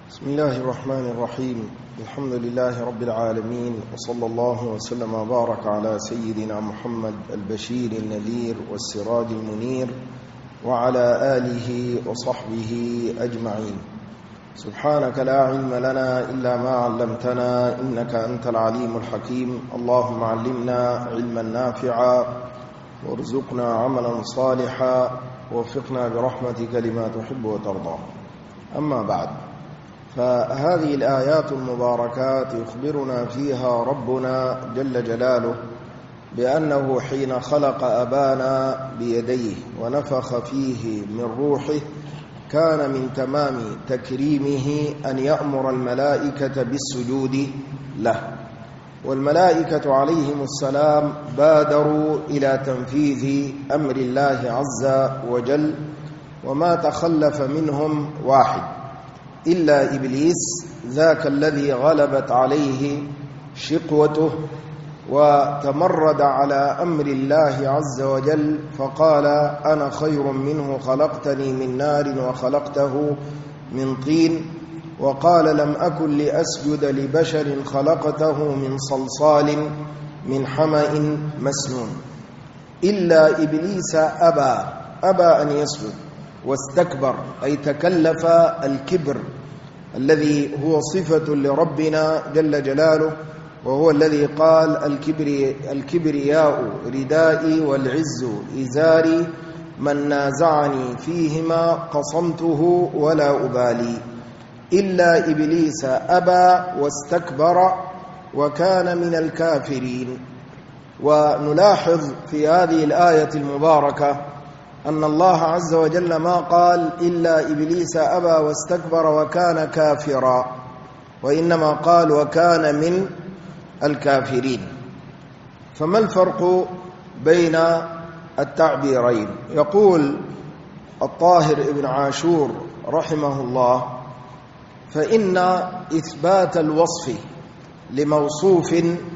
بسم الله الرحمن الرحيم. الحمد لله رب العالمين، وصلى الله وسلم وبارك على سيدنا محمد البشير النذير والسراج المنير وعلى آله وصحبه أجمعين. سبحانك لا علم لنا إلا ما علمتنا إنك أنت العليم الحكيم. اللهم علمنا علما نافعا وارزقنا عملا صالحا ووفقنا برحمتك لما تحب وترضى. أما بعد، فهذه الآيات المباركات يخبرنا فيها ربنا جل جلاله بأنه حين خلق أبانا بيديه ونفخ فيه من روحه كان من تمام تكريمه أن يأمر الملائكة بالسجود له، والملائكة عليهم السلام بادروا إلى تنفيذ أمر الله عز وجل، وما تخلف منهم واحد إلا إبليس، ذاك الذي غلبت عليه شقوته وتمرد على أمر الله عز وجل فقال: أنا خير منه، خلقتني من نار وخلقته من طين. وقال: لم أكن لأسجد لبشر خلقته من صلصال من حمأ مسنون. إلا إبليس أبى أن يسجد واستكبر، أي تكلف الكبر الذي هو صفة لربنا جل جلاله، وهو الذي قال: الكبرياء ردائي والعز إزاري، من نازعني فيهما قصمته ولا أبالي. إلا إبليس أبى واستكبر وكان من الكافرين. ونلاحظ في هذه الآية المباركة أن الله عز وجل ما قال إلا إبليس أبى واستكبر وكان كافرا، وإنما قال وكان من الكافرين. فما الفرق بين التعبيرين؟ يقول الطاهر ابن عاشور رحمه الله: فإن إثبات الوصف لموصوف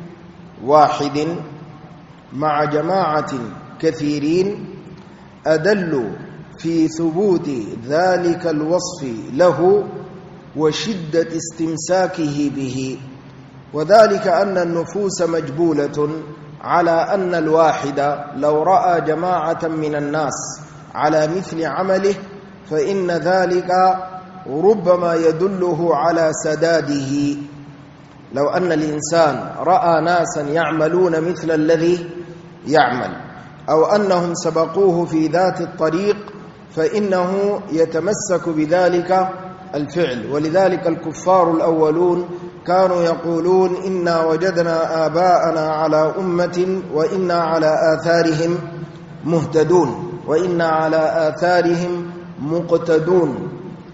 واحد مع جماعة كثيرين أدل في ثبوت ذلك الوصف له وشدة استمساكه به، وذلك أن النفوس مجبولة على أن الواحد لو رأى جماعة من الناس على مثل عمله فإن ذلك ربما يدله على سداده. لو أن الإنسان رأى ناسا يعملون مثل الذي يعمل أو أنهم سبقوه في ذات الطريق فإنه يتمسك بذلك الفعل. ولذلك الكفار الأولون كانوا يقولون: إنا وجدنا آباءنا على أمة وإنا على آثارهم مهتدون وإنا على آثارهم مقتدون.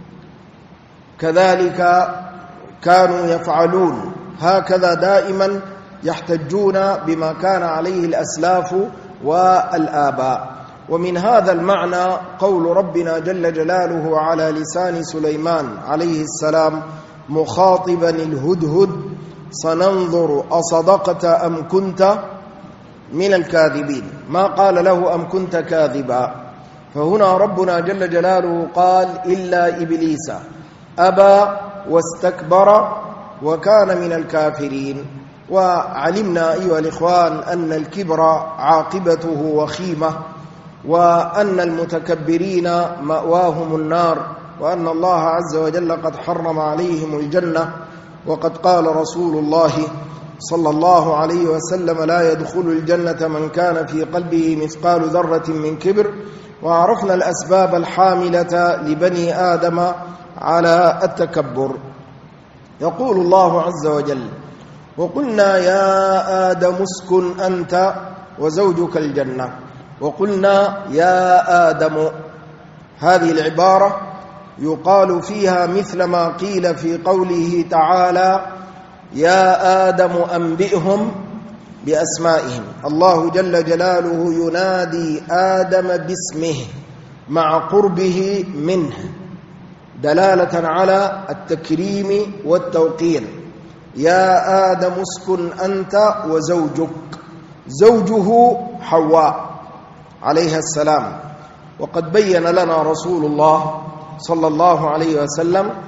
كذلك كانوا يفعلون، هكذا دائما يحتجون بما كان عليه الأسلاف والآباء. ومن هذا المعنى قول ربنا جل جلاله على لسان سليمان عليه السلام مخاطبا الهدهد: سننظر أصدقت أم كنت من الكاذبين. ما قال له أم كنت كاذبا. فهنا ربنا جل جلاله قال: إلا إبليس أبى واستكبر وكان من الكافرين. وعلمنا أيها الإخوان أن الكبر عاقبته وخيمة، وأن المتكبرين مأواهم النار، وأن الله عز وجل قد حرم عليهم الجنة. وقد قال رسول الله صلى الله عليه وسلم: لا يدخل الجنة من كان في قلبه مثقال ذرة من كبر. وعرفنا الأسباب الحاملة لبني آدم على التكبر. يقول الله عز وجل: وقلنا يا آدم اسكن أنت وزوجك الجنة. وقلنا يا آدم، هذه العبارة يقال فيها مثل ما قيل في قوله تعالى: يا آدم أنبئهم بأسمائهم. الله جل جلاله ينادي آدم باسمه مع قربه منه دلالة على التكريم والتوقير. يا آدم اسكن أنت وزوجك، زوجه حواء عليها السلام. وقد بين لنا رسول الله صلى الله عليه وسلم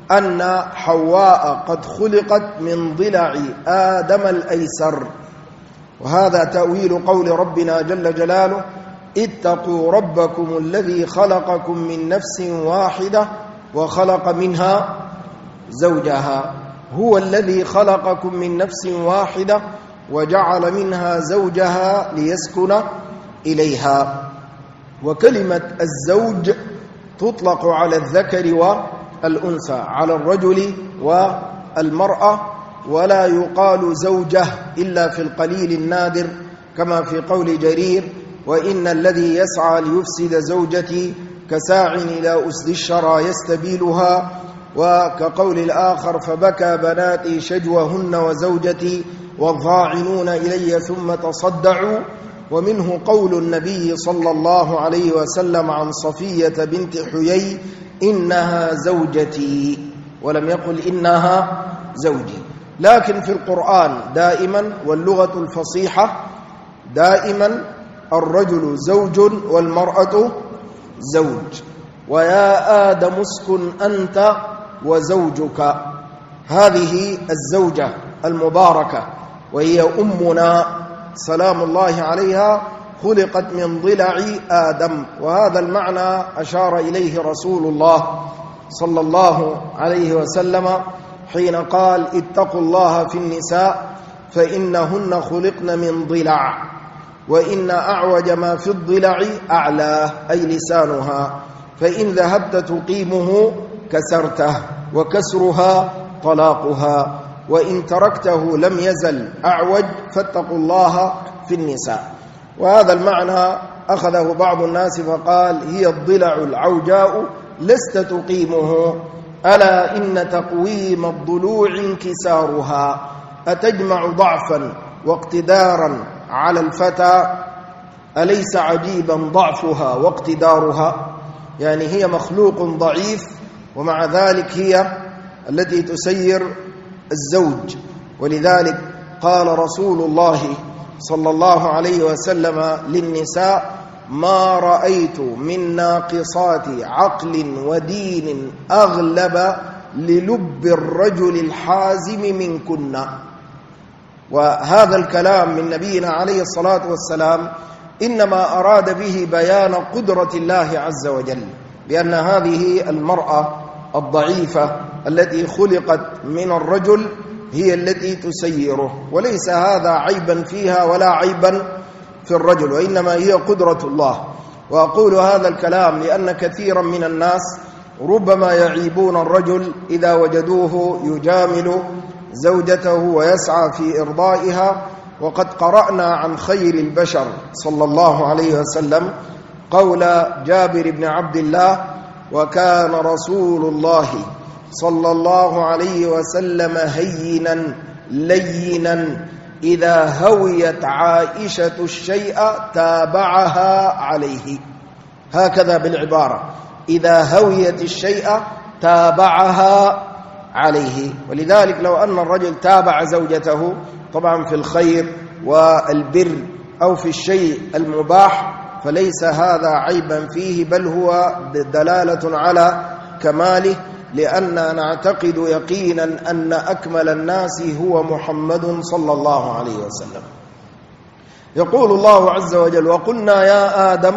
أن حواء قد خلقت من ضلع آدم الأيسر. وهذا تأويل قول ربنا جل جلاله: اتقوا ربكم الذي خلقكم من نفس واحدة وخلق منها زوجها. هو الذي خلقكم من نفس واحدة وجعل منها زوجها ليسكن إليها. وكلمة الزوج تطلق على الذكر والأنثى، على الرجل والمرأة، ولا يقال زوجة إلا في القليل النادر، كما في قول جرير: وإن الذي يسعى ليفسد زوجتي كساع إلى أسد الشرى يستبيلها. وكقول الآخر: فبكى بناتي شجوهن وزوجتي والظاعنون إلي ثم تصدعوا. ومنه قول النبي صلى الله عليه وسلم عن صفية بنت حيي: إنها زوجتي، ولم يقل إنها زوجي. لكن في القرآن دائما واللغة الفصيحة دائما الرجل زوج والمرأة زوج. ويا آدم اسكن أنت وزوجك. هذه الزوجة المباركة وهي أمنا سلام الله عليها خلقت من ضلع آدم. وهذا المعنى أشار إليه رسول الله صلى الله عليه وسلم حين قال: اتقوا الله في النساء فإنهن خلقن من ضلع، وإن أعوج ما في الضلع أعلاه، أي لسانها، فإن ذهبت تقيمه كسرته، وكسرها طلاقها، وإن تركته لم يزل أعوج، فاتقوا الله في النساء. وهذا المعنى أخذه بعض الناس فقال: هي الضلع العوجاء لست تقيمه، ألا إن تقويم الضلوع انكسارها، أتجمع ضعفا واقتدارا على الفتى، أليس عجيبا ضعفها واقتدارها؟ يعني هي مخلوق ضعيف ومع ذلك هي التي تسير الزوج. ولذلك قال رسول الله صلى الله عليه وسلم للنساء: ما رأيت من ناقصات عقل ودين أغلب للب الرجل الحازم منكن. وهذا الكلام من نبينا عليه الصلاة والسلام إنما أراد به بيان قدرة الله عز وجل، بأن هذه المرأة الضعيفة التي خلقت من الرجل هي التي تسيره، وليس هذا عيبا فيها ولا عيبا في الرجل، وإنما هي قدرة الله. وأقول هذا الكلام لأن كثيرا من الناس ربما يعيبون الرجل إذا وجدوه يجامل زوجته ويسعى في إرضائها. وقد قرأنا عن خير البشر صلى الله عليه وسلم قول جابر بن عبد الله: وكان رسول الله صلى الله عليه وسلم هينا لينا إذا هويت عائشة الشيء تابعها عليه. هكذا بالعبارة: إذا هويت الشيء تابعها عليه. ولذلك لو أن الرجل تابع زوجته طبعا في الخير والبر أو في الشيء المباح فليس هذا عيبا فيه، بل هو دلالة على كماله، لأننا نعتقد يقينا أن أكمل الناس هو محمد صلى الله عليه وسلم. يقول الله عز وجل: وقلنا يا آدم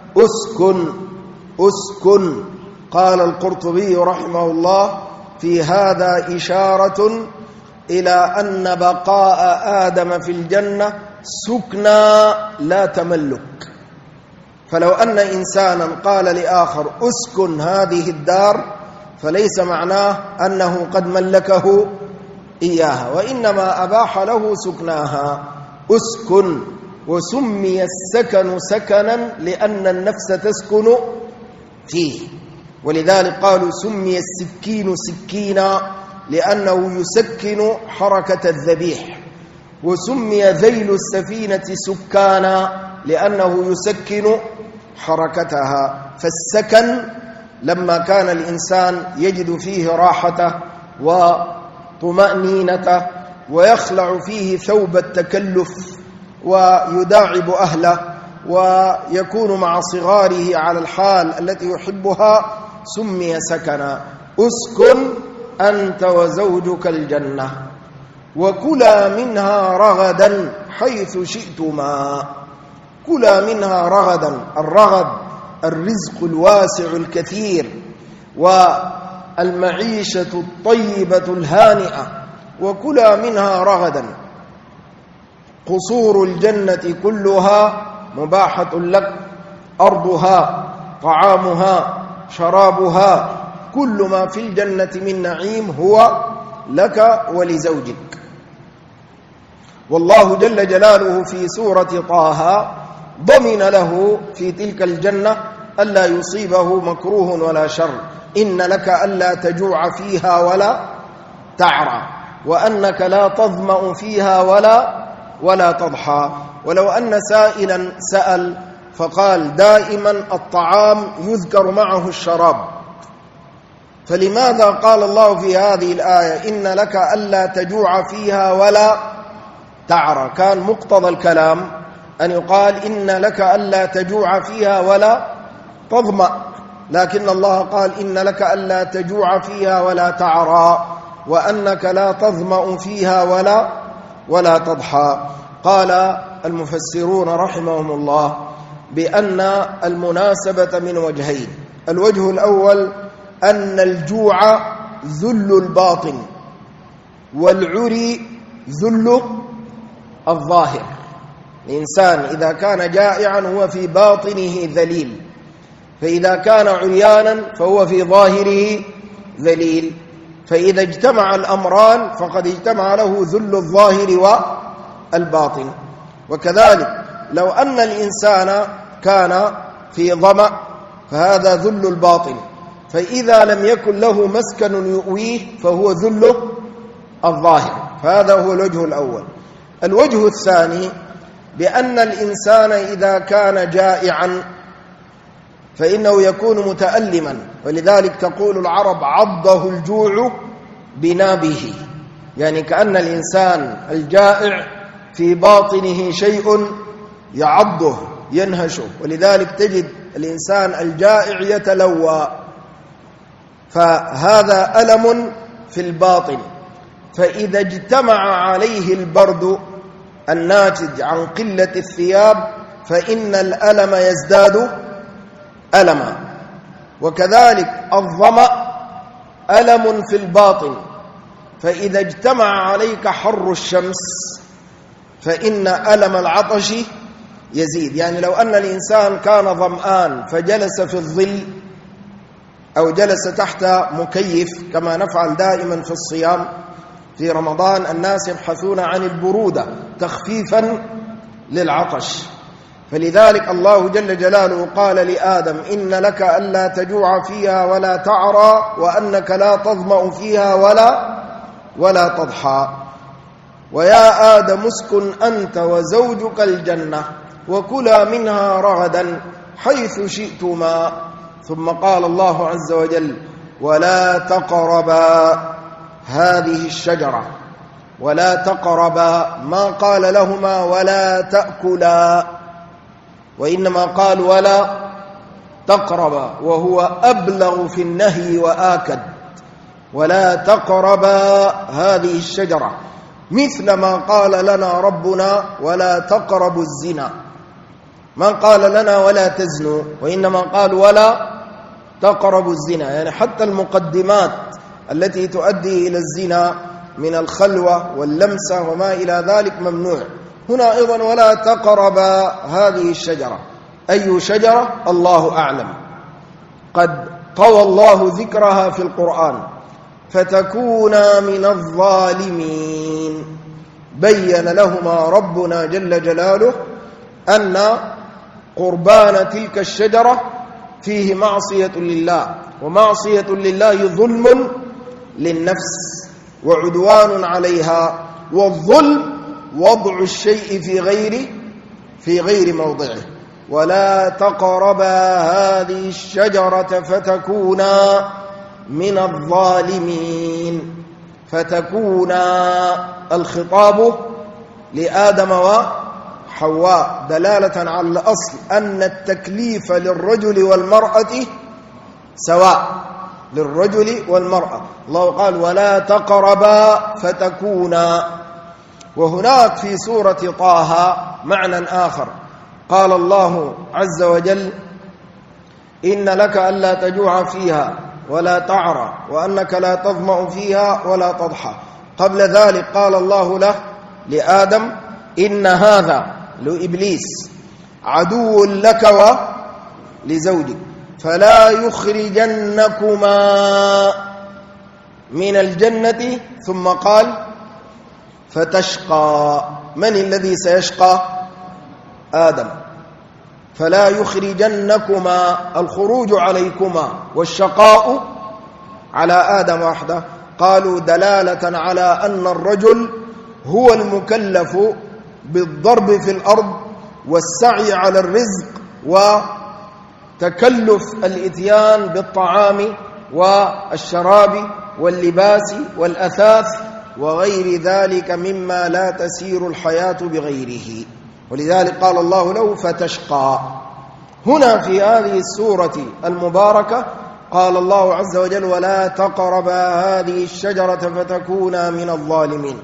أسكن. قال القرطبي رحمه الله: في هذا إشارة إلى أن بقاء آدم في الجنة سكنى لا تملك. فلو أن إنسانا قال لآخر أسكن هذه الدار فليس معناه أنه قد ملكه إياها، وإنما أباح له سكناها. أسكن، وسمي السكن سكنا لأن النفس تسكن فيه، ولذلك قالوا سمي السكين سكينا لأنه يسكن حركة الذبيح، وسمي ذيل السفينة سكانا لأنه يسكن حركتها. فالسكن لما كان الإنسان يجد فيه راحته وطمأنينته ويخلع فيه ثوب التكلف ويداعب أهله ويكون مع صغاره على الحال التي يحبها، سمي سكنا. أسكن أنت وزوجك الجنة وكلا منها رغدا حيث شئتما. كلا منها رغدا، الرغد الرزق الواسع الكثير والمعيشة الطيبة الهانئة. وكلا منها رغدا، قصور الجنة كلها مباحة لك، أرضها طعامها شرابها، كل ما في الجنة من نعيم هو لك ولزوجك. والله جل جلاله في سورة طه ضمن له في تلك الجنة ألا يصيبه مكروه ولا شر. إن لك ألا تجوع فيها ولا تعرى، وأنك لا تظمأ فيها ولا تضحى. ولو أن سائلا سأل فقال دائما الطعام يذكر معه الشراب، فلماذا قال الله في هذه الآية إن لك ألا تجوع فيها ولا تعرى؟ كان مقتضى الكلام أن يقال إن لك ألا تجوع فيها ولا تظمأ، لكن الله قال إن لك ألا تجوع فيها ولا تعرى، وأنك لا تظمأ فيها ولا تضحى. قال المفسرون رحمهم الله بأن المناسبة من وجهين. الوجه الأول أن الجوع ذل الباطن، والعري ذل الظاهر. الإنسان إذا كان جائعا هو في باطنه ذليل، فإذا كان عريانا فهو في ظاهره ذليل. فإذا اجتمع الأمران فقد اجتمع له ذل الظاهر والباطن. وكذلك لو أن الإنسان كان في ظمأ فهذا ذل الباطن، فإذا لم يكن له مسكن يؤويه فهو ذل الظاهر. فهذا هو الوجه الأول. الوجه الثاني بأن الإنسان إذا كان جائعا فإنه يكون متألما، ولذلك تقول العرب عضه الجوع بنابه، يعني كأن الإنسان الجائع في باطنه شيء يعضه ينهشه، ولذلك تجد الإنسان الجائع يتلوى، فهذا ألم في الباطن. فإذا اجتمع عليه البرد الناتج عن قلة الثياب فإن الألم يزداد ألما. وكذلك الظمأ ألم في الباطن، فإذا اجتمع عليك حر الشمس فإن ألم العطش يزيد. يعني لو أن الإنسان كان ظمآن فجلس في الظل أو جلس تحت مكيف كما نفعل دائما في الصيام في رمضان، الناس يبحثون عن البرودة تخفيفا للعطش. فلذلك الله جل جلاله قال لآدم إن لك ألا تجوع فيها ولا تعرى، وأنك لا تظمأ فيها ولا تضحى. ويا آدم اسكن أنت وزوجك الجنة وكلا منها رغدا حيث شئتما. ثم قال الله عز وجل ولا تقربا هذه الشجرة. ولا تقربا، ما قال لهما ولا تأكلا، وإنما قال ولا تقربا، وهو أبلغ في النهي وآكد. ولا تقربا هذه الشجرة، مثل ما قال لنا ربنا ولا تقربوا الزنا. ما قال لنا ولا تزنوا، وإنما قال ولا تقربوا الزنا. يعني حتى المقدمات التي تؤدي إلى الزنا من الخلوة واللمسة وما إلى ذلك ممنوع. هنا أيضا ولا تقربا هذه الشجرة. أي شجرة؟ الله أعلم. قد طوى الله ذكرها في القرآن فتكونا من الظالمين. بين لهما ربنا جل جلاله أن قربان تلك الشجرة فيه معصية لله، ومعصية لله ظلم للنفس وعدوان عليها، والظلم وضع الشيء في غير موضعه. ولا تقربا هذه الشجرة فتكونا من الظالمين. فتكونا الخطاب لآدم وحواء دلالة على الأصل أن التكليف للرجل والمرأة سواء، للرجل والمرأة. الله قال ولا تقربا فتكونا. وهناك في سورة طه معنى آخر، قال الله عز وجل إن لك ألا تجوع فيها ولا تعرى وأنك لا تظمأ فيها ولا تضحى. قبل ذلك قال الله له لآدم إن هذا لإبليس عدو لك ولزوجك فلا يخرجنكما من الجنة. ثم قال فتشقى. من الذي سيشقى؟ آدم. فلا يخرجنكما، الخروج عليكما والشقاء على آدم وحده. قالوا دلالة على أن الرجل هو المكلف بالضرب في الأرض والسعي على الرزق وتكلف الإتيان بالطعام والشراب واللباس والأثاث وغير ذلك مما لا تسير الحياة بغيره. ولذلك قال الله له فتشقى. هنا في هذه السورة المباركة قال الله عز وجل ولا تقربا هذه الشجرة فتكونا من الظالمين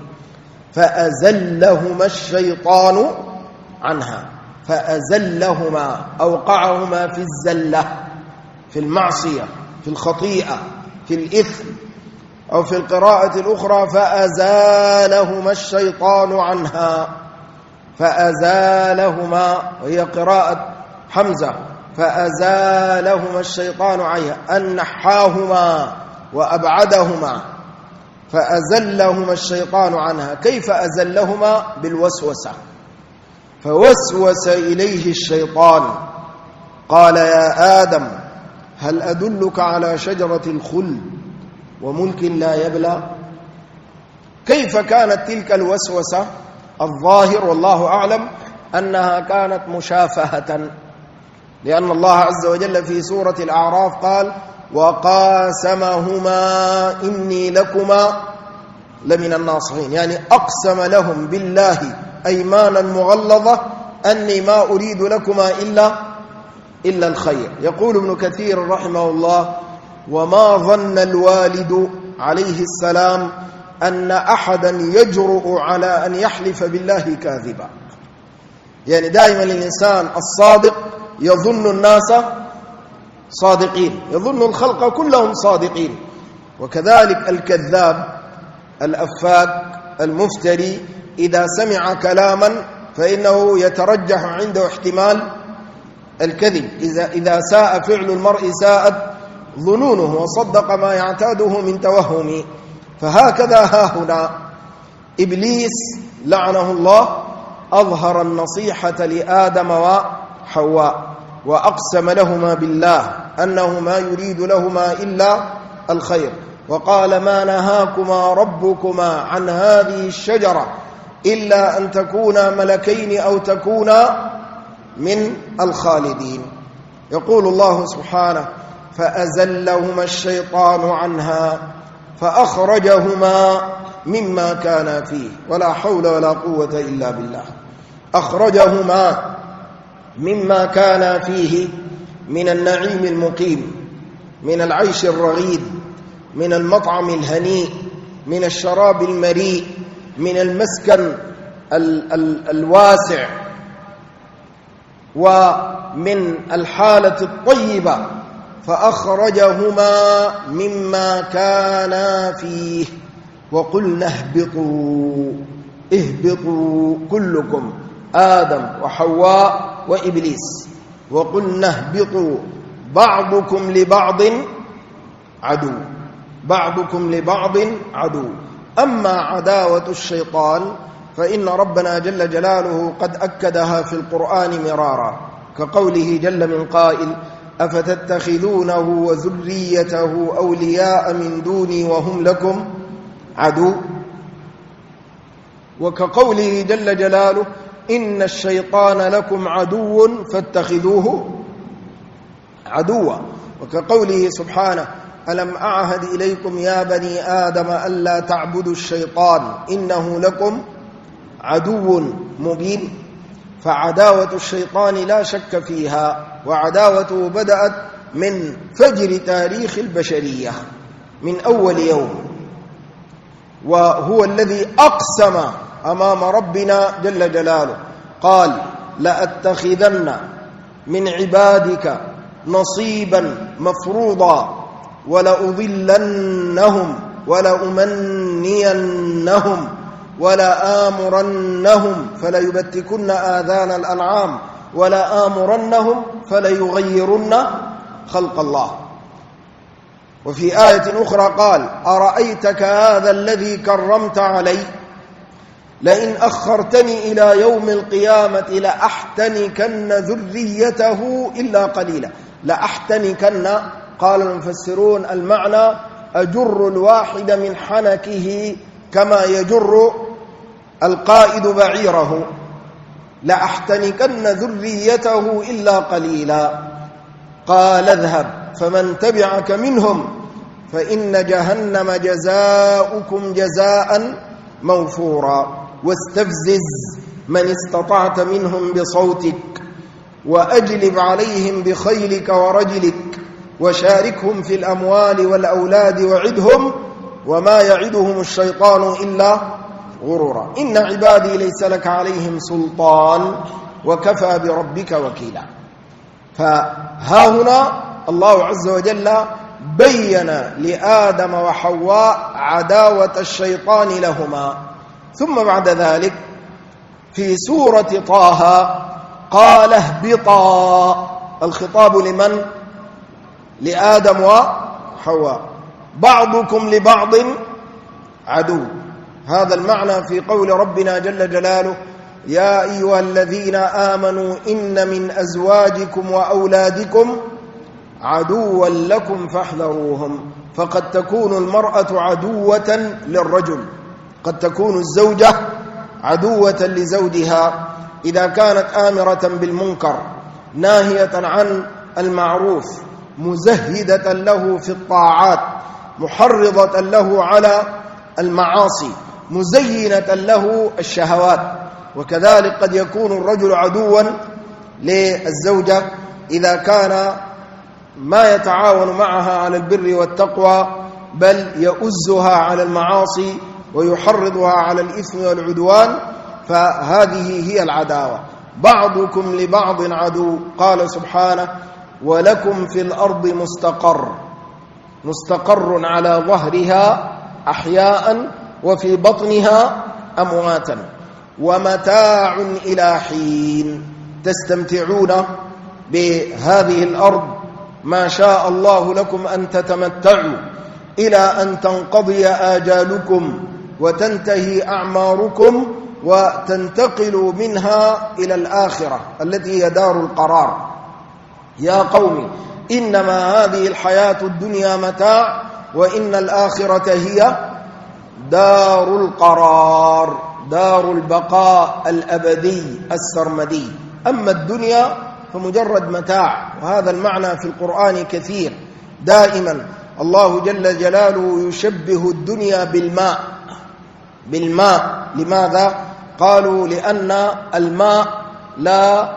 فأزلهما الشيطان عنها. فأزلهما أوقعهما في الزلة، في المعصية، في الخطيئة، في الإثم. أو في القراءة الأخرى فأزالهما الشيطان عنها. فأزالهما، وهي قراءة حمزة، فأزالهما الشيطان عنها أن نحاهما وأبعدهما. فأزلهما الشيطان عنها. كيف أزلهما؟ بالوسوسة. فوسوس إليه الشيطان قال يا آدم هل أدلك على شجرة الخلد وملك لا يبلى؟ كيف كانت تلك الوسوسة؟ الظاهر والله أعلم أنها كانت مشافهة، لأن الله عز وجل في سورة الأعراف قال وقاسمهما إني لكما لمن الناصحين، يعني أقسم لهم بالله أيمانا مغلظة أني ما أريد لكما إلا الخير. يقول ابن كثير رحمه الله وما ظن الوالد عليه السلام أن أحدا يجرؤ على أن يحلف بالله كاذبا. يعني دائما الإنسان الصادق يظن الناس صادقين، يظن الخلق كلهم صادقين. وكذلك الكذاب الأفاك المفتري إذا سمع كلاما فإنه يترجح عنده احتمال الكذب. إذا ساء فعل المرء ساءت ظنونه وصدق ما يعتاده من توهم. فهكذا ها هنا إبليس لعنه الله أظهر النصيحة لآدم وحواء وأقسم لهما بالله أنه ما يريد لهما إلا الخير، وقال ما نهاكما ربكما عن هذه الشجرة إلا أن تكونا ملكين أو تكونا من الخالدين. يقول الله سبحانه فأزلهما الشيطان عنها فأخرجهما مما كانا فيه. ولا حول ولا قوة إلا بالله. أخرجهما مما كانا فيه من النعيم المقيم، من العيش الرغيد، من المطعم الهنيء، من الشراب المريء، من المسكن الواسع، ومن الحالة الطيبة. فأخرجهما مما كانا فيه وقلنا اهبطوا كلكم آدم وحواء وإبليس وقلنا اهبطوا بعضكم لبعض عدو، بعضكم لبعض عدو. أما عداوة الشيطان فإن ربنا جل جلاله قد أكدها في القرآن مرارا، كقوله جل من قائل أفتتخذونه وذريته أولياء من دوني وهم لكم عدو. وكقوله جل جلاله إن الشيطان لكم عدو فاتخذوه عدوا. وكقوله سبحانه ألم أعهد إليكم يا بني آدم ألا تعبدوا الشيطان إنه لكم عدو مبين. فعداوة الشيطان لا شك فيها، وعداوته بدأت من فجر تاريخ البشرية من أول يوم، وهو الذي أقسم أمام ربنا جل جلاله قال لأتخذن من عبادك نصيبا مفروضا ولأضلنهم ولأمنينهم ولآمرنهم فليبتكن آذان الأنعام ولآمرنهم فليغيرن خلق الله. وفي آية أخرى قال أرأيتك هذا الذي كرمت علي لئن أخرتني إلى يوم القيامة لأحتنكن ذريته إلا قليلا. لأحتنكن قال المفسرون المعنى أجر الواحد من حنكه كما يجر القائد بعيره، لأحتنكن ذريته إلا قليلا. قال اذهب فمن تبعك منهم فإن جهنم جزاؤكم جزاء موفورا واستفزز من استطعت منهم بصوتك وأجلب عليهم بخيلك ورجلك وشاركهم في الأموال والأولاد وعدهم وما يعدهم الشيطان إلا غرورا إن عبادي ليس لك عليهم سلطان وكفى بربك وكيلا. فها هنا الله عز وجل بين لآدم وحواء عداوة الشيطان لهما، ثم بعد ذلك في سورة طه قال اهبطا. الخطاب لمن؟ لآدم وحواء. بعضكم لبعض عدو، هذا المعنى في قول ربنا جل جلاله يا أيها الذين آمنوا إن من أزواجكم وأولادكم عدوا لكم فاحذروهم. فقد تكون المرأة عدوة للرجل، قد تكون الزوجة عدوة لزوجها إذا كانت آمرة بالمنكر ناهية عن المعروف مزهدة له في الطاعات محرضة له على المعاصي مزينة له الشهوات. وكذلك قد يكون الرجل عدوا للزوجة إذا كان ما يتعاون معها على البر والتقوى بل يؤزها على المعاصي ويحرضها على الإثم والعدوان، فهذه هي العداوة. بعضكم لبعض عدو. قال سبحانه ولكم في الأرض مستقر على ظهرها أحياء وفي بطنها أمواتا ومتاع إلى حين. تستمتعون بهذه الأرض ما شاء الله لكم أن تتمتعوا إلى أن تنقضي آجالكم وتنتهي أعماركم وتنتقلوا منها إلى الآخرة التي هي دار القرار. يا قوم إنما هذه الحياة الدنيا متاع وإن الآخرة هي دار القرار، دار البقاء الأبدي السرمدي. أما الدنيا فمجرد متاع، وهذا المعنى في القرآن كثير. دائما الله جل جلاله يشبه الدنيا بالماء. لماذا؟ قالوا لأن الماء لا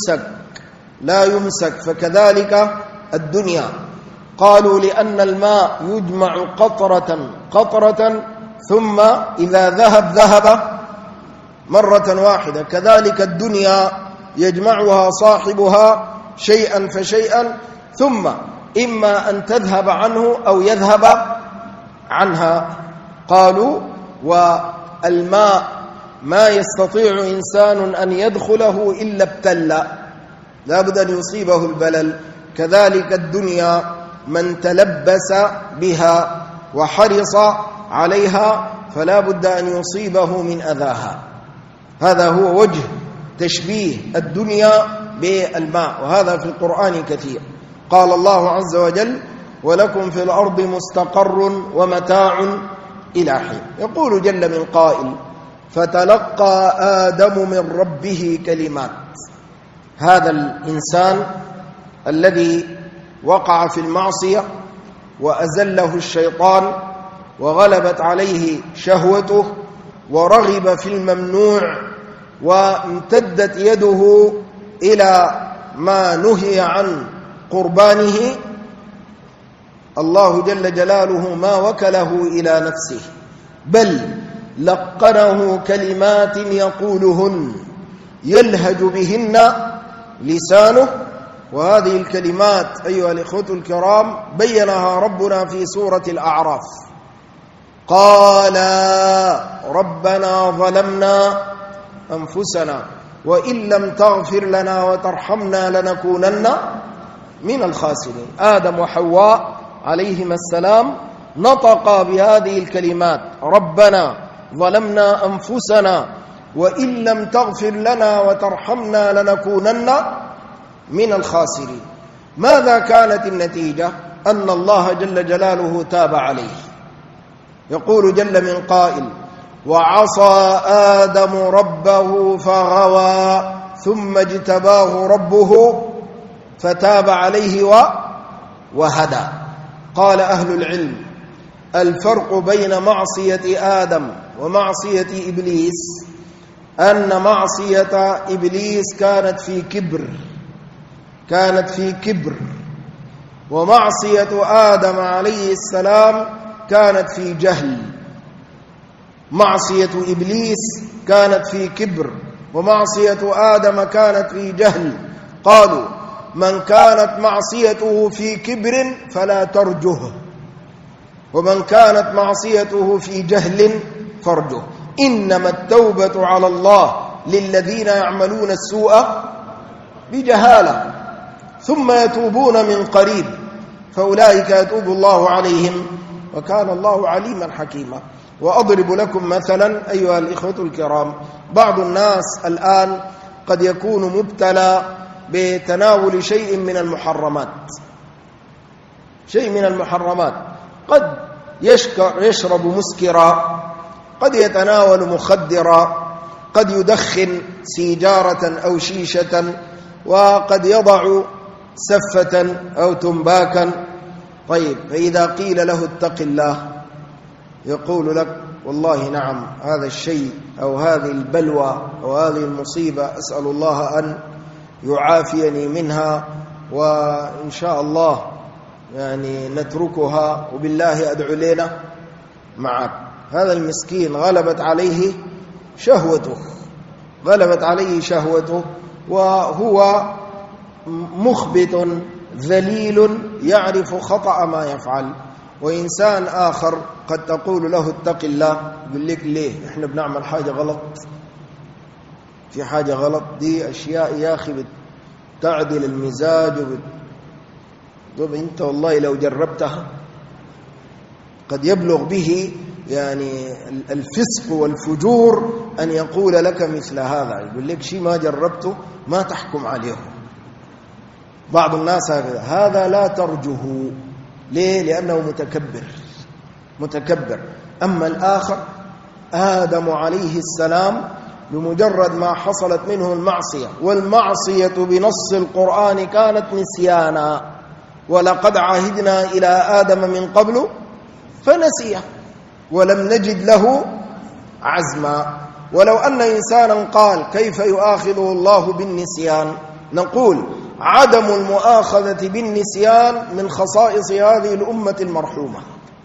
يمسك فكذلك الدنيا. قالوا لأن الماء يجمع قطرة ثم إذا ذهب مرة واحدة، كذلك الدنيا يجمعها صاحبها شيئا فشيئا ثم إما أن تذهب عنه أو يذهب عنها. قالوا والماء ما يستطيع إنسان أن يدخله إلا ابتلى، لا بد أن يصيبه البلل. كذلك الدنيا من تلبس بها وحرص عليها فلا بد أن يصيبه من أذاها. هذا هو وجه تشبيه الدنيا بالماء، وهذا في القرآن كثير. قال الله عز وجل ولكم في الأرض مستقر ومتاع إلى حين. يقول جل من قائل فتلقى آدم من ربه كلمات. هذا الإنسان الذي وقع في المعصية وأزله الشيطان وغلبت عليه شهوته ورغب في الممنوع وامتدت يده إلى ما نهي عنه قربانه الله جل جلاله ما وكله إلى نفسه، بل لقنه كلمات يقولهن يلهج بهن لسانه. وهذه الكلمات أيها الإخوة الكرام بينها ربنا في سورة الأعراف، قال ربنا ظلمنا أنفسنا وإن لم تغفر لنا وترحمنا لنكونن من الخاسرين. آدم وحواء عليهما السلام نطقا بهذه الكلمات: ربنا ظلمنا أنفسنا وإن لم تغفر لنا وترحمنا لنكونن من الخاسرين. ماذا كانت النتيجة؟ أن الله جل جلاله تاب عليه. يقول جل من قائل: وعصى آدم ربه فغوى ثم اجتباه ربه فتاب عليه وهدى. قال أهل العلم: الفرق بين معصية آدم ومعصية إبليس أن معصية إبليس كانت في كبر، ومعصية آدم عليه السلام كانت في جهل. معصية إبليس كانت في كبر، ومعصية آدم كانت في جهل. قالوا: من كانت معصيته في كبر فلا ترجه، ومن كانت معصيته في جهل فارجه. إنما التوبة على الله للذين يعملون السوء بجهالة ثم يتوبون من قريب فأولئك يتوب الله عليهم وكان الله عليما حكيما. وأضرب لكم مثلا أيها الإخوة الكرام: بعض الناس الآن قد يكون مبتلى بتناول شيء من المحرمات، قد يشرب مسكرا، قد يتناول مخدرا، قد يدخن سيجارة أو شيشة، وقد يضع سفة أو تنباكا. طيب، فإذا قيل له اتق الله يقول لك: والله نعم، هذا الشيء أو هذه البلوى أو هذه المصيبة أسأل الله أن يعافيني منها، وإن شاء الله يعني نتركها، وبالله أدعو لنا معك. هذا المسكين غلبت عليه شهوته وهو مخبت ذليل يعرف خطأ ما يفعل. وإنسان آخر قد تقول له اتق الله يقول لك: ليه؟ إحنا بنعمل حاجة غلط، في حاجة غلط، دي أشياء يا أخي بتعدل المزاج طب أنت والله لو جربتها قد يبلغ به يعني الفسق والفجور أن يقول لك مثل هذا. يقول لك: شيء ما جربته ما تحكم عليه. بعض الناس هذا لا ترجه. ليه؟ لأنه متكبر. أما الآخر آدم عليه السلام بمجرد ما حصلت منه المعصية، والمعصية بنص القرآن كانت نسيانا، ولقد عهدنا إلى آدم من قبل فنسيه ولم نجد له عزما. ولو أن إنسانا قال: كيف يؤاخذه الله بالنسيان؟ نقول: عدم المؤاخذة بالنسيان من خصائص هذه الأمة المرحومة.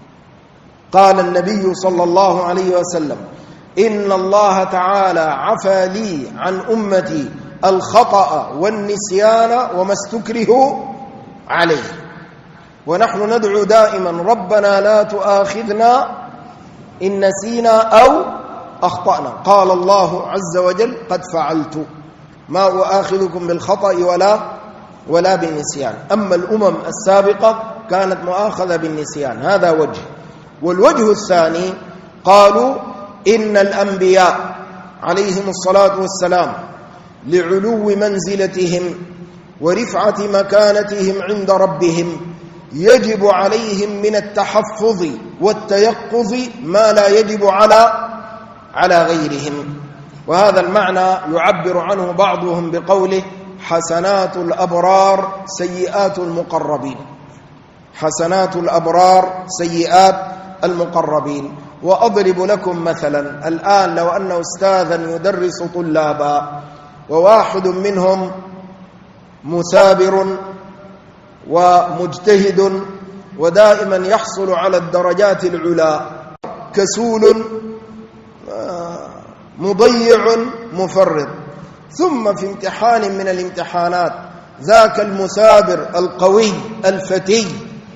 قال النبي صلى الله عليه وسلم: إن الله تعالى عفى لي عن أمتي الخطأ والنسيان وما استكرهوا عليه. ونحن ندعو دائما: ربنا لا تؤاخذنا إن نسينا أو أخطأنا. قال الله عز وجل: قد فعلت، ما أؤاخذكم بالخطأ ولا بالنسيان. أما الأمم السابقة كانت مؤاخذة بالنسيان. هذا وجه. والوجه الثاني قالوا: إن الأنبياء عليهم الصلاة والسلام لعلو منزلتهم ورفعة مكانتهم عند ربهم يجب عليهم من التحفظ والتيقظ ما لا يجب على غيرهم. وهذا المعنى يعبر عنه بعضهم بقوله: حسنات الأبرار سيئات المقربين. حسنات الأبرار سيئات المقربين. وأضرب لكم مثلا: الآن لو أن أستاذا يدرس طلابا وواحد منهم مثابر ومجتهد ودائما يحصل على الدرجات العلى، كسول مضيع مفرط. ثم في امتحان من الامتحانات ذاك المثابر القوي الفتي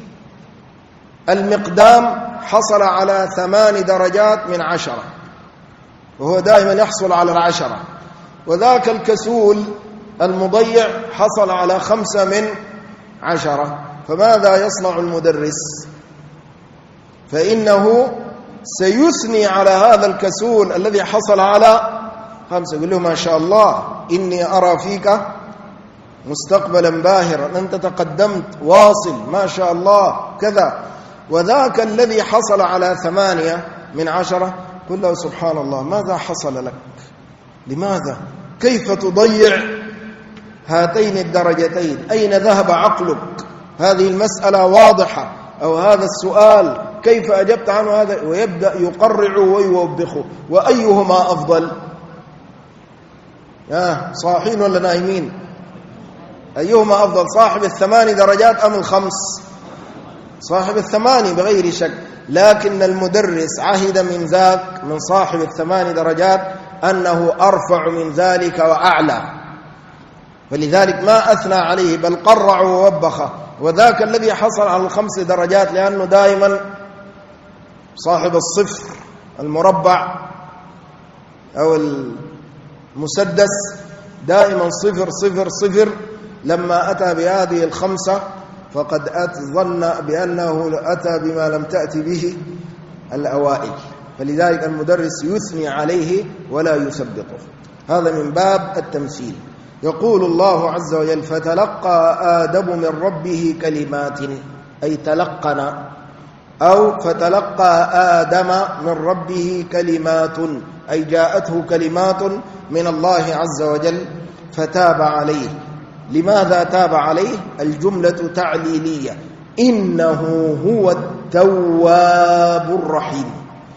المقدام حصل على 8 درجات من 10، وهو دائما يحصل على 10، وذاك الكسول المضيع حصل على 5 من 10. فماذا يصنع المدرس؟ فإنه سيثني على هذا الكسول الذي حصل على 5، يقول له: ما شاء الله، إني أرى فيك مستقبلا باهرا، أنت تقدمت، واصل، ما شاء الله كذا. وذاك الذي حصل على 8 من 10 قل له: سبحان الله، ماذا حصل لك؟ لماذا؟ كيف تضيع هاتين الدرجتين؟ أين ذهب عقلك؟ هذه المسألة واضحة، أو هذا السؤال كيف أجبت عنه هذا؟ ويبدأ يقرع ويوبخه. وأيهما أفضل؟ صاحين ولا نايمين؟ أيهما أفضل، صاحب 8 درجات أم 5؟ صاحب 8 بغير شك. لكن المدرس عهد من ذاك، من صاحب 8 درجات، أنه أرفع من ذلك وأعلى، فلذلك ما أثنى عليه بل قرع ووبخه. وذاك الذي حصل على 5 درجات لأنه دائما صاحب الصفر المربع أو المسدس، دائما 0 0 0، لما أتى بهذه 5 فقد ظن بأنه أتى بما لم تأتي به الأوائل، فلذلك المدرس يثني عليه ولا يسبقه. هذا من باب التمثيل. يقول الله عز وجل: فتلقى آدم من ربه كلمات، أي تلقن، أو فتلقى آدم من ربه كلمات، أي جاءته كلمات من الله عز وجل فتاب عليه. لماذا تاب عليه؟ الجملة تعليلية: إنه هو التواب الرحيم.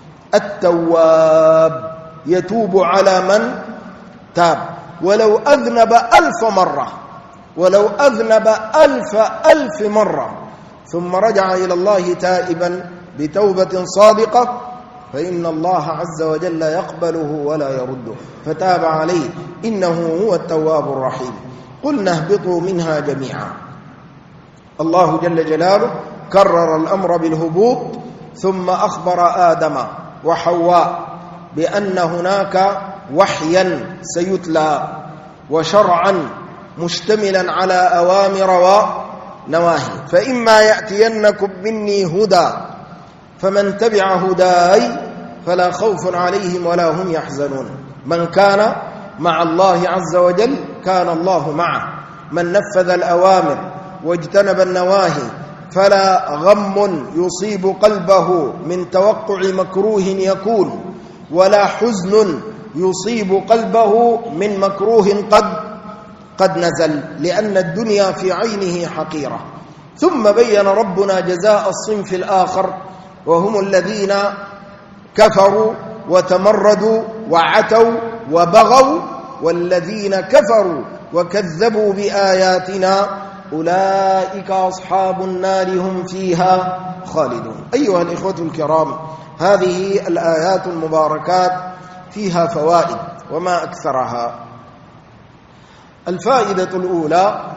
التواب يتوب على من تاب، ولو أذنب 1000 مرة، ولو أذنب 1000 مرة ثم رجع إلى الله تائبا بتوبة صادقة فإن الله عز وجل يقبله ولا يرده، فتاب عليه. إنه هو التواب الرحيم. قلنا اهبطوا منها جميعا. الله جل جلاله كرر الأمر بالهبوط، ثم أخبر آدم وحواء بأن هناك وحيا سيتلى وشرعا مشتملا على أوامر ونواهي. فإما يأتينكم مني هدى فمن تبع هداي فلا خوف عليهم ولا هم يحزنون. من كان مع الله عز وجل كان الله معه. من نفذ الأوامر واجتنب النواهي فلا غم يصيب قلبه من توقع مكروه يكون، ولا حزن يصيب قلبه من مكروه قد نزل، لأن الدنيا في عينه حقيرة. ثم بين ربنا جزاء الصنف الآخر، وهم الذين كفروا وتمردوا وعتوا وبغوا، والذين كفروا وكذبوا بآياتنا أولئك أصحاب النار هم فيها خالدون. أيها الإخوة الكرام، هذه الآيات المباركات فيها فوائد وما أكثرها. الفائدة الأولى: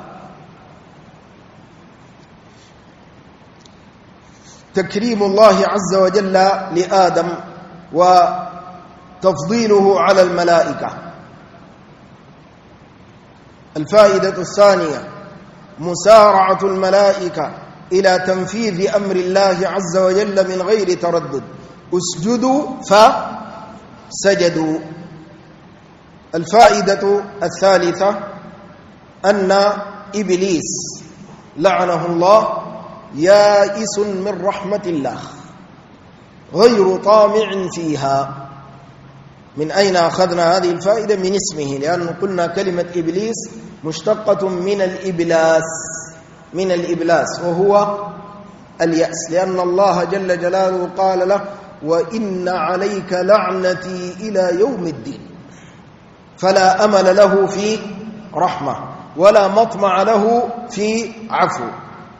تكريم الله عز وجل لآدم وتفضيله على الملائكة. الفائدة الثانية: مسارعة الملائكة إلى تنفيذ أمر الله عز وجل من غير تردد. اسجدوا فسجدوا. الفائدة الثالثة: أن إبليس لعنه الله يائس من رحمة الله غير طامع فيها. من أين أخذنا هذه الفائدة؟ من اسمه، لأن قلنا كلمة إبليس مشتقة من الإبلاس وهو اليأس، لأن الله جل جلاله قال له: وإن عليك لعنتي إلى يوم الدين. فلا أمل له في رحمة ولا مطمع له في عفو.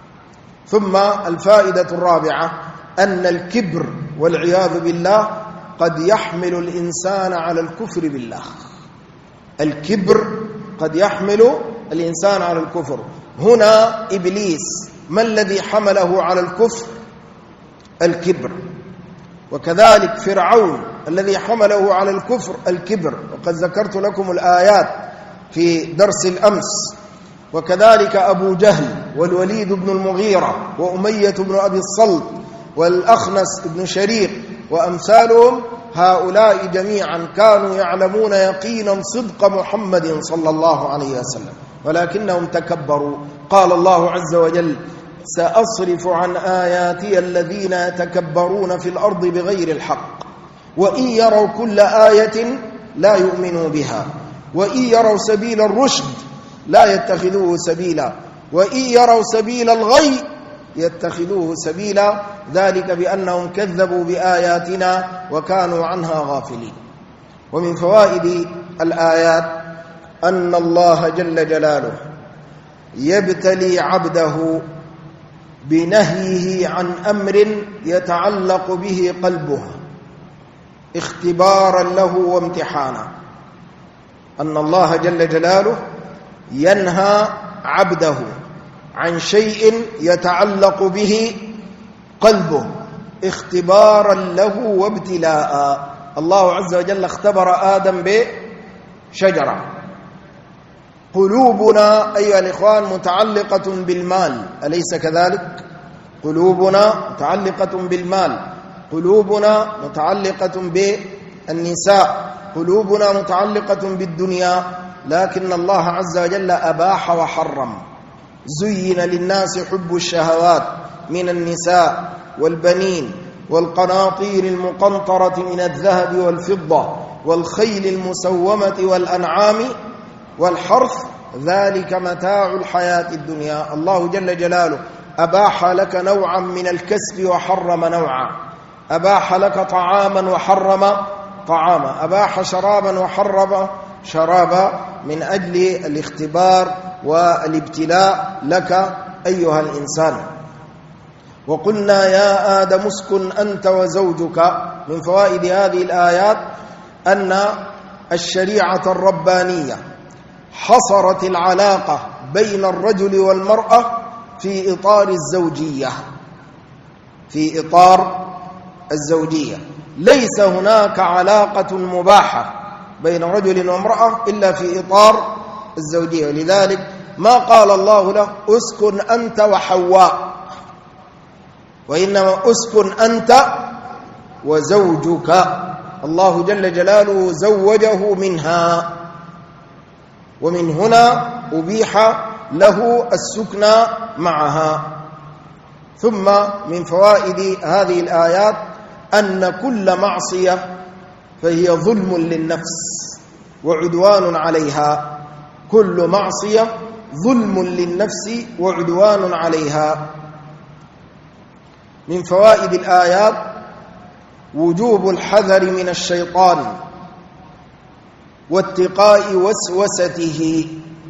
ثم الفائدة الرابعة أن الكبر والعياذ بالله قد يحمل الإنسان على الكفر بالله. الكبر قد يحمل الإنسان على الكفر. هنا إبليس ما الذي حمله على الكفر؟ الكبر. وكذلك فرعون الذي حمله على الكفر الكبر، وقد ذكرت لكم الآيات في درس الأمس. وكذلك أبو جهل والوليد بن المغيرة وأمية بن أبي الصلت والأخنس بن شريق وأمثالهم، هؤلاء جميعا كانوا يعلمون يقينا صدق محمد صلى الله عليه وسلم، ولكنهم تكبروا. قال الله عز وجل: سأصرف عن آياتي الذين يتكبرون في الأرض بغير الحق وإن يروا كل آية لا يؤمنوا بها وإن يروا سبيل الرشد لا يتخذوه سبيلا وإن يروا سبيل الغي يتخذوه سبيلا، ذلك بأنهم كذبوا بآياتنا وكانوا عنها غافلين. ومن فوائد الآيات أن الله جل جلاله يبتلي عبده بنهيه عن أمر يتعلق به قلبه اختبارا له وامتحانا. أن الله جل جلاله ينهى عبده عن شيء يتعلق به قلبه اختبارا له وابتلاء. الله عز وجل اختبر آدم بشجرة. قلوبنا أيها الإخوان متعلقة بالمال، أليس كذلك؟ قلوبنا متعلقة بالمال، قلوبنا متعلقة بالنساء، قلوبنا متعلقة بالدنيا، لكن الله عز وجل أباح وحرم. زين للناس حب الشهوات من النساء والبنين والقناطير المقنطرة من الذهب والفضة والخيل المسومة والأنعام والحرث، ذلك متاع الحياة الدنيا. الله جل جلاله أباح لك نوعا من الكسب وحرم نوعا، أباح لك طعاما وحرم طعاما، أباح شرابا وحرم شرابا، من أجل الاختبار والابتلاء لك أيها الإنسان. وقلنا يا آدم اسكن أنت وزوجك. من فوائد هذه الآيات أن الشريعة الربانية حصرت العلاقة بين الرجل والمرأة في إطار الزوجية، في إطار الزوجية. ليس هناك علاقة مباحة بين رجل وامرأة إلا في إطار الزوجية، ولذلك ما قال الله له اسكن أنت وحواء، وإنما اسكن أنت وزوجك. الله جل جلاله زوجه منها، ومن هنا أبيح له السكنى معها. ثم من فوائد هذه الآيات أن كل معصية فهي ظلم للنفس وعدوان عليها، كل معصية ظلم للنفس وعدوان عليها. من فوائد الآيات وجوب الحذر من الشيطان واتقاء وسوسته.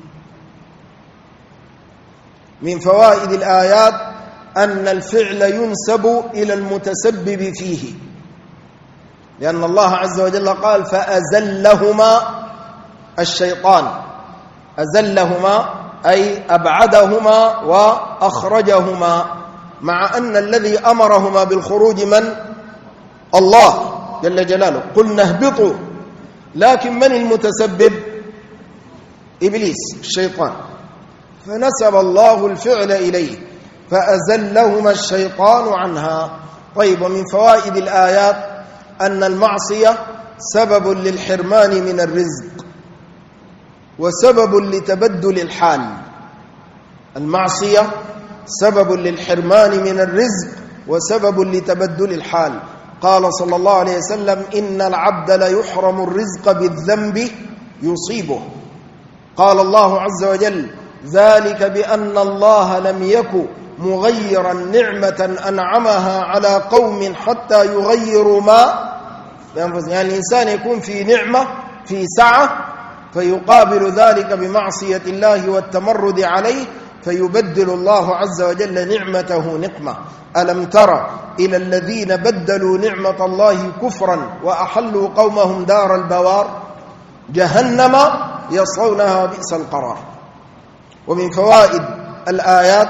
من فوائد الآيات أن الفعل ينسب إلى المتسبب فيه، لأن الله عز وجل قال فأزلهما الشيطان. أزلهما أي أبعدهما وأخرجهما، مع أن الذي أمرهما بالخروج من؟ الله جل جلاله. قلنا اهبطوا، لكن من المتسبب؟ إبليس الشيطان، فنسب الله الفعل إليه فأزلهما الشيطان عنها. طيب، ومن فوائد الآيات أن المعصية سبب للحرمان من الرزق وسبب لتبدل الحال. المعصية سبب للحرمان من الرزق وسبب لتبدل الحال. قال صلى الله عليه وسلم إن العبد ليحرم الرزق بالذنب يصيبه. قال الله عز وجل ذلك بأن الله لم يكن مغيرا نعمة أنعمها على قوم حتى يغيروا ما بأنفسهم. يعني الإنسان يكون في نعمة في سعة فيقابل ذلك بمعصية الله والتمرد عليه، فيبدل الله عز وجل نعمته نقمة. ألم تر إلى الذين بدلوا نعمة الله كفرا وأحلوا قومهم دار البوار جهنم يصلونها بئس القرار. ومن فوائد الآيات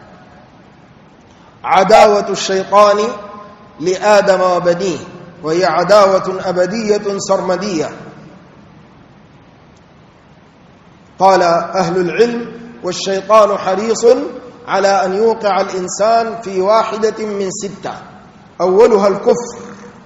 عداوة الشيطان لآدم وبنيه، وهي عداوة أبدية سرمدية. قال أهل العلم: والشيطان حريص على أن يوقع الإنسان في واحدة من 6، أولها الكفر،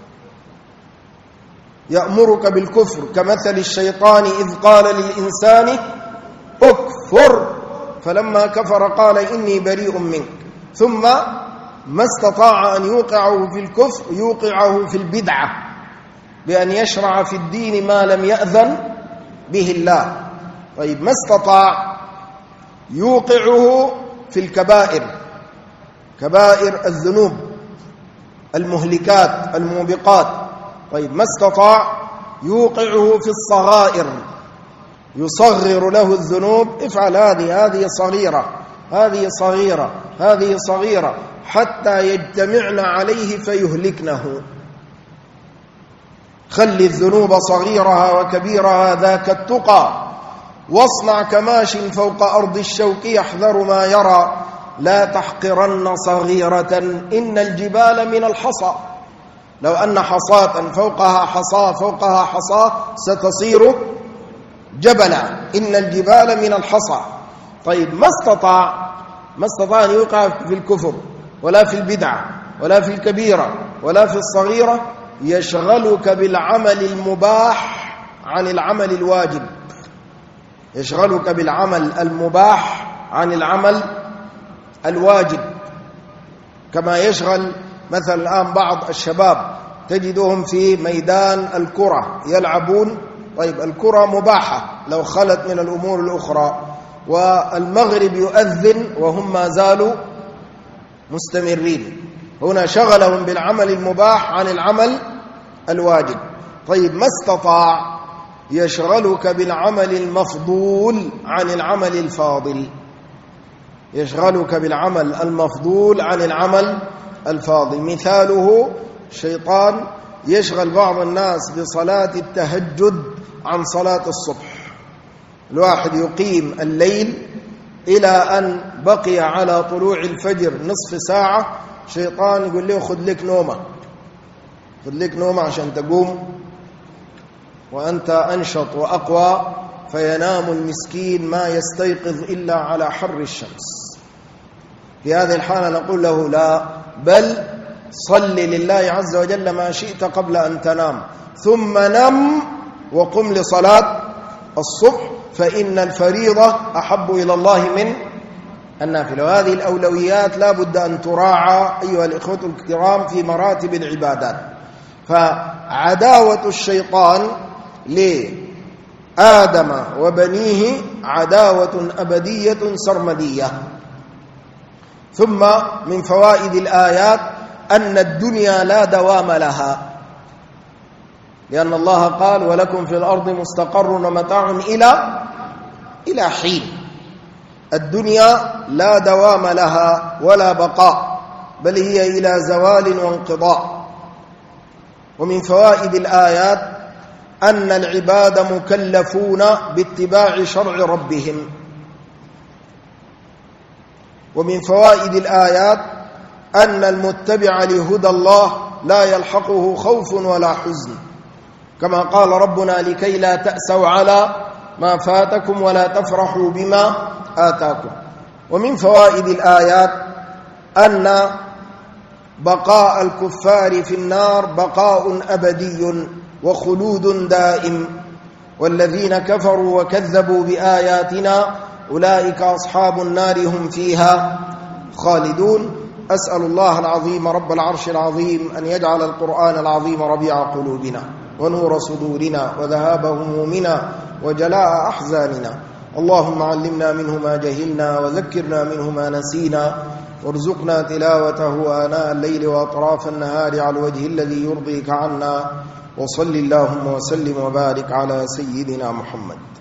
يأمرك بالكفر كمثل الشيطان إذ قال للإنسان اكفر فلما كفر قال إني بريء منك. ثم ما استطاع أن يوقعه في الكفر يوقعه في البدعة بأن يشرع في الدين ما لم يأذن به الله. طيب، ما استطاع يوقعه في الكبائر، كبائر الذنوب المهلكات الموبقات. طيب، ما استطاع يوقعه في الصغائر، يصغر له الذنوب، افعل هذه صغيرة، هذه صغيرة، هذه صغيرة، حتى يجتمعن عليه فيهلكنه. خل الذنوب صغيرها وكبيرها ذاك التقى، واصنع كماش فوق أرض الشوك يحذر ما يرى، لا تحقرن صغيرة إن الجبال من الحصى. لو أن حصاة فوقها حصى فوقها حصى ستصير جبلا، إن الجبال من الحصى. طيب، ما استطاع أن يوقع في الكفر ولا في البدعة ولا في الكبيرة ولا في الصغيرة. يشغلك بالعمل المباح عن العمل الواجب، يشغلك بالعمل المباح عن العمل الواجب، كما يشغل مثلا الآن بعض الشباب تجدهم في ميدان الكرة يلعبون. طيب، الكرة مباحة لو خلت من الأمور الأخرى، والمغرب يؤذن وهم ما زالوا مستمرين. هنا شغلهم بالعمل المباح عن العمل الواجب. طيب، ما استطاع يشغلك بالعمل المفضول عن العمل الفاضل، يشغلك بالعمل المفضول عن العمل الفاضل. مثاله شيطان يشغل بعض الناس بصلاة التهجد عن صلاة الصبح. الواحد يقيم الليل إلى أن بقي على طلوع الفجر نصف ساعة، شيطان يقول له خذ لك نومة، خذ لك نومة عشان تقوم وأنت أنشط وأقوى. فينام المسكين ما يستيقظ إلا على حر الشمس. في هذه الحالة نقول له لا، بل صل لله عز وجل ما شئت قبل أن تنام، ثم نم وقم لصلاة الصبح، فإن الفريضة أحب إلى الله من النافلة. وهذه الأولويات لا بد أن تراعى أيها الإخوة الكرام في مراتب العبادات. فعداوة الشيطان لآدم وبنيه عداوة أبدية سرمدية. ثم من فوائد الآيات أن الدنيا لا دوام لها، لأن الله قال ولكم في الأرض مستقر ومتاع إلى حين. الدنيا لا دوام لها ولا بقاء، بل هي إلى زوال وانقضاء. ومن فوائد الآيات أن العباد مكلفون باتباع شرع ربهم. ومن فوائد الآيات أن المتبع لهدى الله لا يلحقه خوف ولا حزن، كما قال ربنا لكي لا تأسوا على ما فاتكم ولا تفرحوا بما آتاكم. ومن فوائد الآيات أن بقاء الكفار في النار بقاء أبدي وخلود دائم، والذين كفروا وكذبوا بآياتنا أولئك أصحاب النار هم فيها خالدون. أسأل الله العظيم رب العرش العظيم أن يجعل القرآن العظيم ربيع قلوبنا ونور صدورنا وذهاب همومنا وجلاء أحزاننا. اللهم علمنا منه ما جهلنا وذكرنا منه ما نسينا، وارزقنا تلاوته آناء الليل وأطراف النهار على الوجه الذي يرضيك عنا. وصل اللهم وسلم وبارك على سيدنا محمد.